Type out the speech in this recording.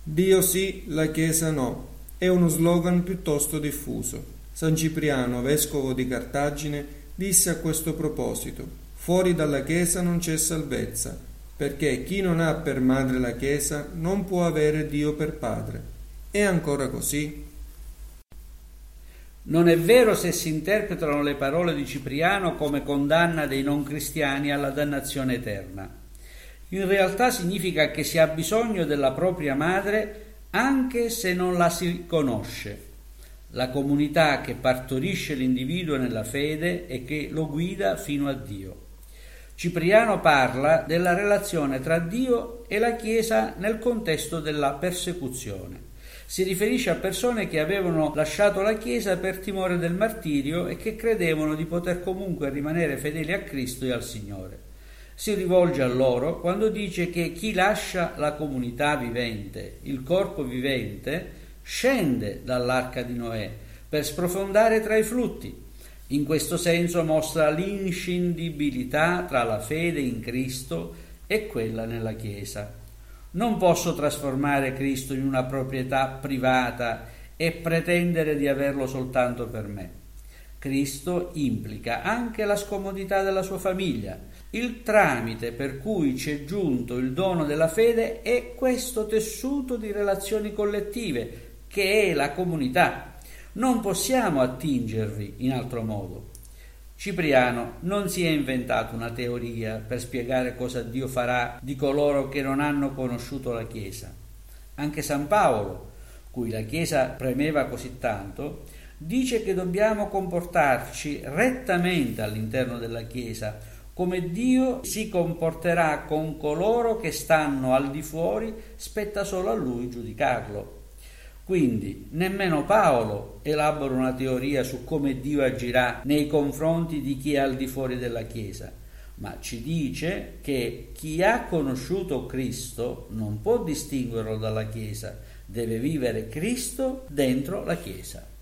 Dio sì, la Chiesa no, è uno slogan piuttosto diffuso. San Cipriano, vescovo di Cartagine, disse a questo proposito: fuori dalla Chiesa non c'è salvezza, perché chi non ha per madre la Chiesa non può avere Dio per padre. È ancora così? Non è vero se si interpretano le parole di Cipriano come condanna dei non cristiani alla dannazione eterna. In realtà significa che si ha bisogno della propria madre anche se non la si conosce, la comunità che partorisce l'individuo nella fede e che lo guida fino a Dio. Cipriano parla della relazione tra Dio e la Chiesa nel contesto della persecuzione. Si riferisce a persone che avevano lasciato la Chiesa per timore del martirio e che credevano di poter comunque rimanere fedeli a Cristo e al Signore. Si rivolge a loro quando dice che chi lascia la comunità vivente, il corpo vivente, scende dall'arca di Noè per sprofondare tra i flutti. In questo senso mostra l'inscindibilità tra la fede in Cristo e quella nella Chiesa. Non posso trasformare Cristo in una proprietà privata e pretendere di averlo soltanto per me. Cristo implica anche la scomodità della sua famiglia. Il tramite per cui ci è giunto il dono della fede è questo tessuto di relazioni collettive, che è la comunità. Non possiamo attingervi in altro modo. Cipriano non si è inventato una teoria per spiegare cosa Dio farà di coloro che non hanno conosciuto la Chiesa. Anche San Paolo, cui la Chiesa premeva così tanto, dice che dobbiamo comportarci rettamente all'interno della Chiesa, come Dio si comporterà con coloro che stanno al di fuori, spetta solo a Lui giudicarlo. Quindi nemmeno Paolo elabora una teoria su come Dio agirà nei confronti di chi è al di fuori della Chiesa, ma ci dice che chi ha conosciuto Cristo non può distinguerlo dalla Chiesa, deve vivere Cristo dentro la Chiesa.